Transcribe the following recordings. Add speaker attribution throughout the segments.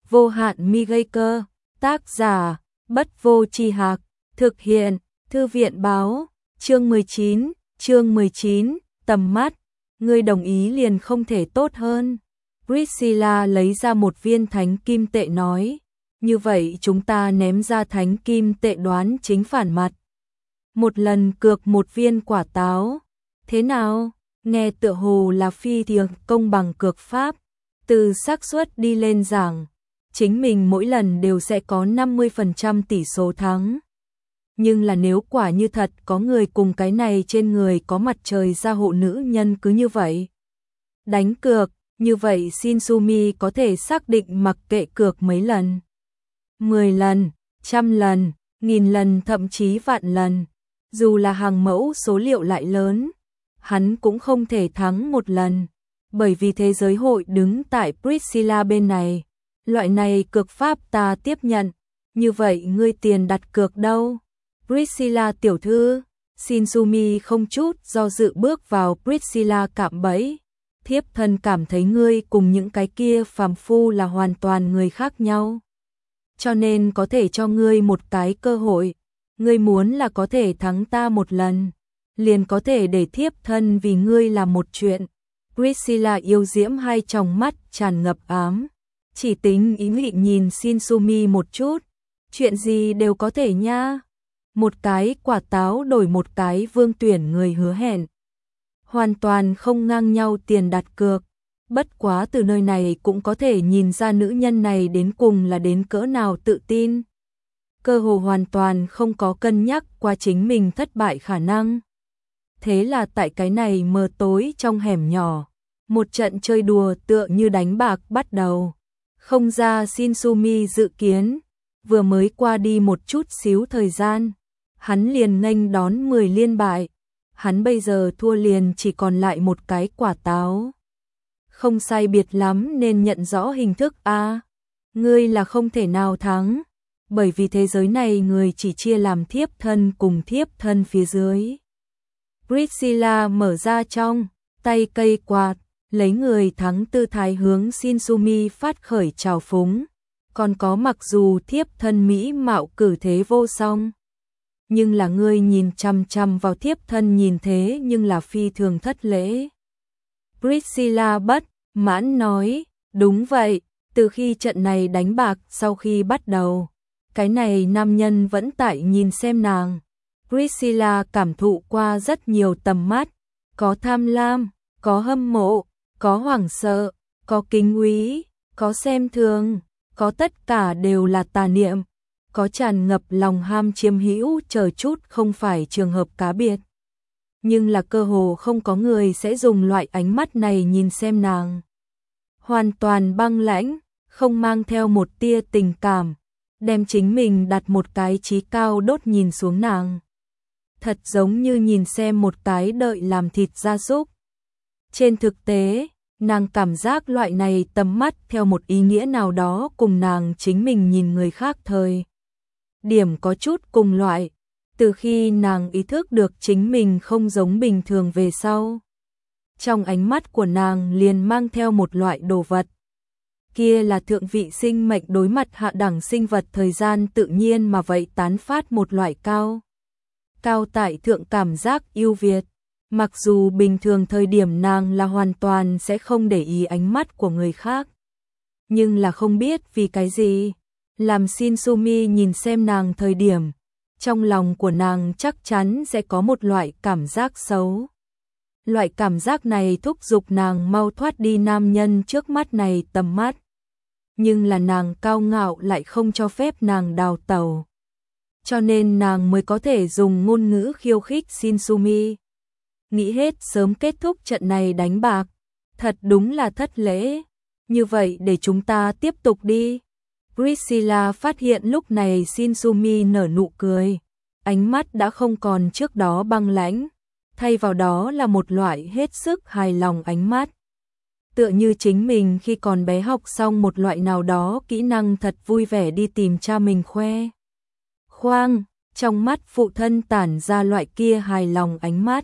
Speaker 1: Vô hạn mi gây cơ. Tác giả Bất Vô Tri Hạc. Thực hiện Thư viện Báo. Chương 19, tầm mắt. Ngươi đồng ý liền không thể tốt hơn. Priscilla lấy ra một viên thánh kim tệ nói. Như vậy chúng ta ném ra thánh kim tệ đoán chính phản mặt. Một lần cược một viên quả táo. Thế nào? Nghe tựa hồ là phi thường công bằng cược pháp. Từ xác suất đi lên giảng, chính mình mỗi lần đều sẽ có 50% tỷ số thắng. Nhưng là nếu quả như thật có người cùng cái này trên người có mặt trời gia hộ nữ nhân cứ như vậy đánh cược, như vậy Shinsumi có thể xác định mặc kệ cược mấy lần. 10 lần, 100 lần, 1000 lần thậm chí vạn lần. Dù là hàng mẫu số liệu lại lớn, hắn cũng không thể thắng một lần. Bởi vì thế giới hội đứng tại Priscilla bên này. Loại này cược pháp ta tiếp nhận. Như vậy ngươi tiền đặt cược đâu? Priscilla tiểu thư. Shinsumi không chút do dự bước vào Priscilla cạm bẫy. Thiếp thân cảm thấy ngươi cùng những cái kia phàm phu là hoàn toàn người khác nhau. Cho nên có thể cho ngươi một cái cơ hội. Ngươi muốn là có thể thắng ta một lần, liền có thể để thiếp thân vì ngươi làm một chuyện. Priscilla yêu diễm hai tròng mắt tràn ngập ám. Chỉ tính ý nghĩ nhìn Shinsumi một chút. Chuyện gì đều có thể nha. Một cái quả táo đổi một cái vương tuyển người hứa hẹn. Hoàn toàn không ngang nhau tiền đặt cược. Bất quá từ nơi này cũng có thể nhìn ra nữ nhân này đến cùng là đến cỡ nào tự tin. Cơ hồ hoàn toàn không có cân nhắc qua chính mình thất bại khả năng. Thế là tại cái này mờ tối trong hẻm nhỏ, một trận chơi đùa tựa như đánh bạc bắt đầu. Không ra Shinsumi dự kiến, vừa mới qua đi một chút xíu thời gian, hắn liền nghênh đón 10 liên bại. Hắn bây giờ thua liền chỉ còn lại một cái quả táo. Không sai biệt lắm nên nhận rõ hình thức a. Ngươi là không thể nào thắng, bởi vì thế giới này người chỉ chia làm thiếp thân cùng thiếp thân phía dưới. Priscilla mở ra trong tay cây quạt, lấy người thắng tư thái hướng Shinsumi phát khởi trào phúng. Còn có mặc dù thiếp thân mỹ mạo cử thế vô song, nhưng là ngươi nhìn chằm chằm vào thiếp thân nhìn thế nhưng là phi thường thất lễ. Priscilla bất mãn nói, đúng vậy, từ khi trận này đánh bạc sau khi bắt đầu, cái này nam nhân vẫn tại nhìn xem nàng. Priscilla cảm thụ qua rất nhiều tầm mắt, có tham lam, có hâm mộ, có hoảng sợ, có kính úy, có xem thường, có tất cả đều là tà niệm, có tràn ngập lòng ham chiếm hữu chờ chút không phải trường hợp cá biệt. Nhưng là cơ hồ không có người sẽ dùng loại ánh mắt này nhìn xem nàng. Hoàn toàn băng lãnh, không mang theo một tia tình cảm, đem chính mình đặt một cái chí cao đốt nhìn xuống nàng. Thật giống như nhìn xem một cái đợi làm thịt gia súc. Trên thực tế, nàng cảm giác loại này tầm mắt theo một ý nghĩa nào đó cùng nàng chính mình nhìn người khác thời điểm có chút cùng loại. Từ khi nàng ý thức được chính mình không giống bình thường về sau, trong ánh mắt của nàng liền mang theo một loại đồ vật. Kia là thượng vị sinh mệnh đối mặt hạ đẳng sinh vật thời gian tự nhiên mà vậy tán phát một loại cao tại thượng cảm giác yêu Việt. Mặc dù bình thường thời điểm nàng là hoàn toàn sẽ không để ý ánh mắt của người khác. Nhưng là không biết vì cái gì, làm Shinsumi nhìn xem nàng thời điểm, trong lòng của nàng chắc chắn sẽ có một loại cảm giác xấu. Loại cảm giác này thúc giục nàng mau thoát đi nam nhân trước mắt này tầm mắt. Nhưng là nàng cao ngạo lại không cho phép nàng đào tẩu. Cho nên nàng mới có thể dùng ngôn ngữ khiêu khích Shinsumi. Nghĩ hết sớm kết thúc trận này đánh bạc. Thật đúng là thất lễ. Như vậy để chúng ta tiếp tục đi. Priscilla phát hiện lúc này Shinsumi nở nụ cười. Ánh mắt đã không còn trước đó băng lãnh. Thay vào đó là một loại hết sức hài lòng ánh mắt. Tựa như chính mình khi còn bé học xong một loại nào đó kỹ năng thật vui vẻ đi tìm cha mình khoe. Khoang, trong mắt phụ thân tản ra loại kia hài lòng ánh mắt.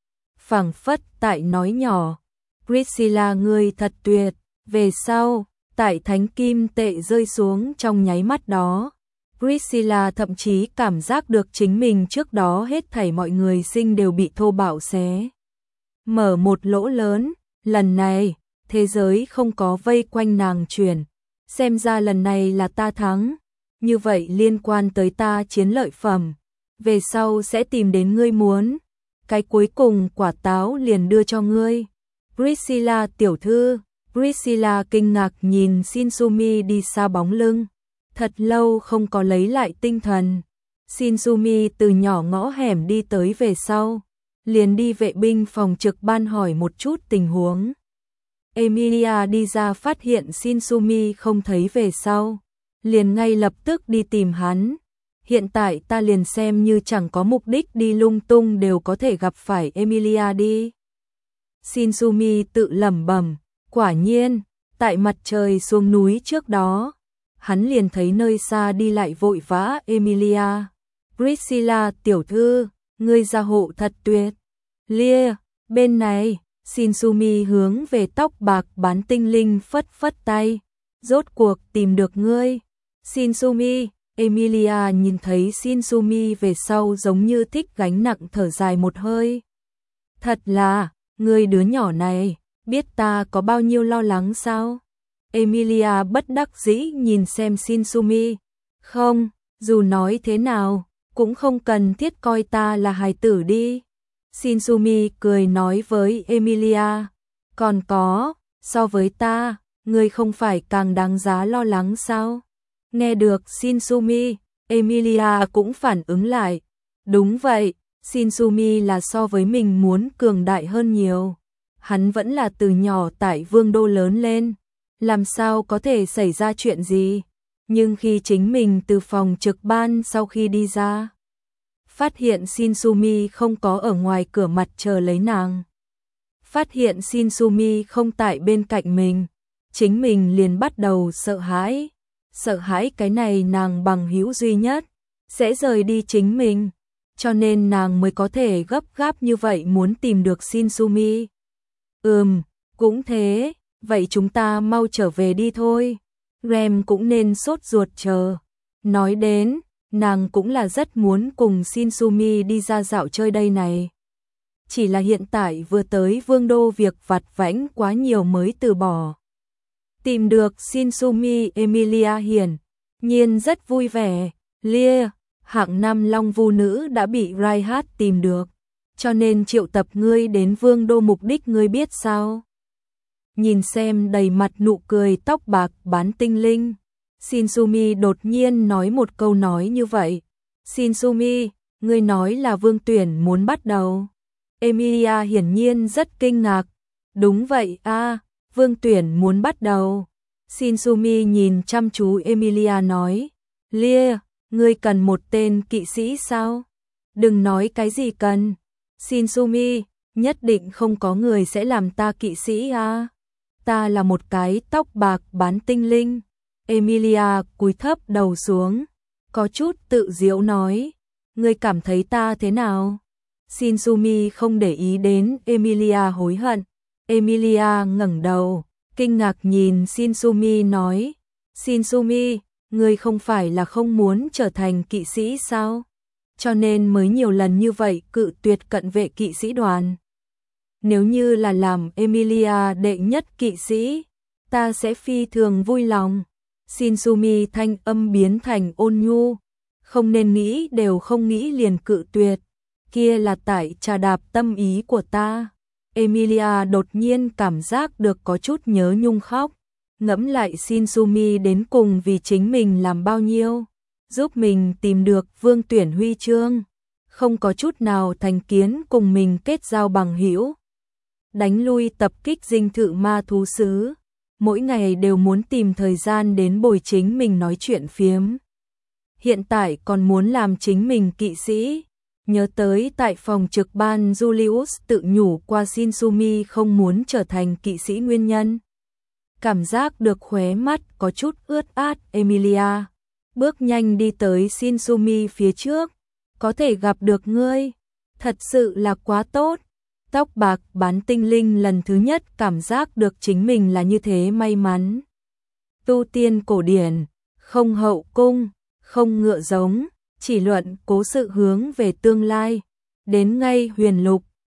Speaker 1: Phảng phất tại nói nhỏ, Priscilla ngươi thật tuyệt, về sau, Tại thánh kim tệ rơi xuống trong nháy mắt đó, Priscilla thậm chí cảm giác được chính mình trước đó hết thảy mọi người sinh đều bị thô bạo xé mở một lỗ lớn. Lần này, thế giới không có vây quanh nàng chuyển. Xem ra lần này là ta thắng. Như vậy liên quan tới ta chiến lợi phẩm. Về sau sẽ tìm đến ngươi muốn. Cái cuối cùng quả táo liền đưa cho ngươi. Priscilla tiểu thư. Priscilla kinh ngạc nhìn Shinsumi đi xa bóng lưng. Thật lâu không có lấy lại tinh thần. Shinsumi từ nhỏ ngõ hẻm đi tới về sau. Liền đi vệ binh phòng trực ban hỏi một chút tình huống. Emilia đi ra phát hiện Shinsumi không thấy về sau. Liền ngay lập tức đi tìm hắn. Hiện tại ta liền xem như chẳng có mục đích đi lung tung đều có thể gặp phải Emilia đi. Shinsumi tự lẩm bẩm. Quả nhiên, tại mặt trời xuống núi trước đó, hắn liền thấy nơi xa đi lại vội vã Emilia. Priscilla tiểu thư, ngươi gia hộ thật tuyệt. Lia, bên này, Shinsumi hướng về tóc bạc bán tinh linh phất phất tay. Rốt cuộc tìm được ngươi. Shinsumi, Emilia nhìn thấy Shinsumi về sau giống như thích gánh nặng thở dài một hơi. Thật là, ngươi đứa nhỏ này, biết ta có bao nhiêu lo lắng sao? Emilia bất đắc dĩ nhìn xem Shinsumi. Không, dù nói thế nào, cũng không cần thiết coi ta là hài tử đi. Shinsumi cười nói với Emilia. Còn có, so với ta, ngươi không phải càng đáng giá lo lắng sao? Nghe được Shinsumi, Emilia cũng phản ứng lại. Đúng vậy, Shinsumi là so với mình muốn cường đại hơn nhiều. Hắn vẫn là từ nhỏ tại Vương đô lớn lên, làm sao có thể xảy ra chuyện gì? Nhưng khi chính mình từ phòng trực ban sau khi đi ra, phát hiện Shinsumi không có ở ngoài cửa mặt chờ lấy nàng. Phát hiện Shinsumi không tại bên cạnh mình, chính mình liền bắt đầu sợ hãi. Sợ hãi cái này nàng bằng hữu duy nhất sẽ rời đi chính mình, cho nên nàng mới có thể gấp gáp như vậy muốn tìm được Shinsumi. Cũng thế, vậy chúng ta mau trở về đi thôi. Rem cũng nên sốt ruột chờ. Nói đến, nàng cũng là rất muốn cùng Shinsumi đi ra dạo chơi đây này. Chỉ là hiện tại vừa tới Vương đô việc vặt vãnh quá nhiều mới từ bỏ. Tìm được Shinsumi, Emilia hiển nhiên rất vui vẻ. Lia, hạng năm long vu nữ đã bị Raihat tìm được, cho nên triệu tập ngươi đến Vương đô mục đích ngươi biết sao? Nhìn xem đầy mặt nụ cười tóc bạc bán tinh linh, Shinsumi đột nhiên nói một câu nói như vậy. Shinsumi, ngươi nói là Vương tuyển muốn bắt đầu. Emilia hiển nhiên rất kinh ngạc. Đúng vậy a, Vương tuyển muốn bắt đầu. Shinsumi nhìn chăm chú Emilia nói. Lia, ngươi cần một tên kỵ sĩ sao? Đừng nói cái gì cần. Shinsumi, nhất định không có người sẽ làm ta kỵ sĩ a. Ta là một cái tóc bạc bán tinh linh. Emilia cúi thấp đầu xuống, có chút tự giễu nói. Ngươi cảm thấy ta thế nào? Shinsumi không để ý đến Emilia hối hận. Emilia ngẩng đầu, kinh ngạc nhìn Shinsumi nói. Shinsumi, ngươi không phải là không muốn trở thành kỵ sĩ sao? Cho nên mới nhiều lần như vậy cự tuyệt cận vệ kỵ sĩ đoàn. Nếu như là làm Emilia đệ nhất kỵ sĩ, ta sẽ phi thường vui lòng. Shinsumi thanh âm biến thành ôn nhu. Không nên nghĩ đều không nghĩ liền cự tuyệt. Kia là tại trà đạp tâm ý của ta. Emilia đột nhiên cảm giác được có chút nhớ nhung khóc. Ngẫm lại Shinsumi đến cùng vì chính mình làm bao nhiêu, giúp mình tìm được Vương tuyển huy chương, không có chút nào thành kiến cùng mình kết giao bằng hữu, đánh lui tập kích dinh thự ma thú xứ, mỗi ngày đều muốn tìm thời gian đến bồi chính mình nói chuyện phiếm. Hiện tại còn muốn làm chính mình kỵ sĩ. Nhớ tới tại phòng trực ban Julius tự nhủ qua Shinsumi không muốn trở thành kỵ sĩ nguyên nhân. Cảm giác được khóe mắt có chút ướt át. Emilia bước nhanh đi tới Shinsumi phía trước. Có thể gặp được ngươi, thật sự là quá tốt. Tóc bạc bán tinh linh lần thứ nhất cảm giác được chính mình là như thế may mắn. tu tiên cổ điển, không hậu cung, không ngựa giống, chỉ luận cố sự hướng về tương lai. Đến ngay huyền lục,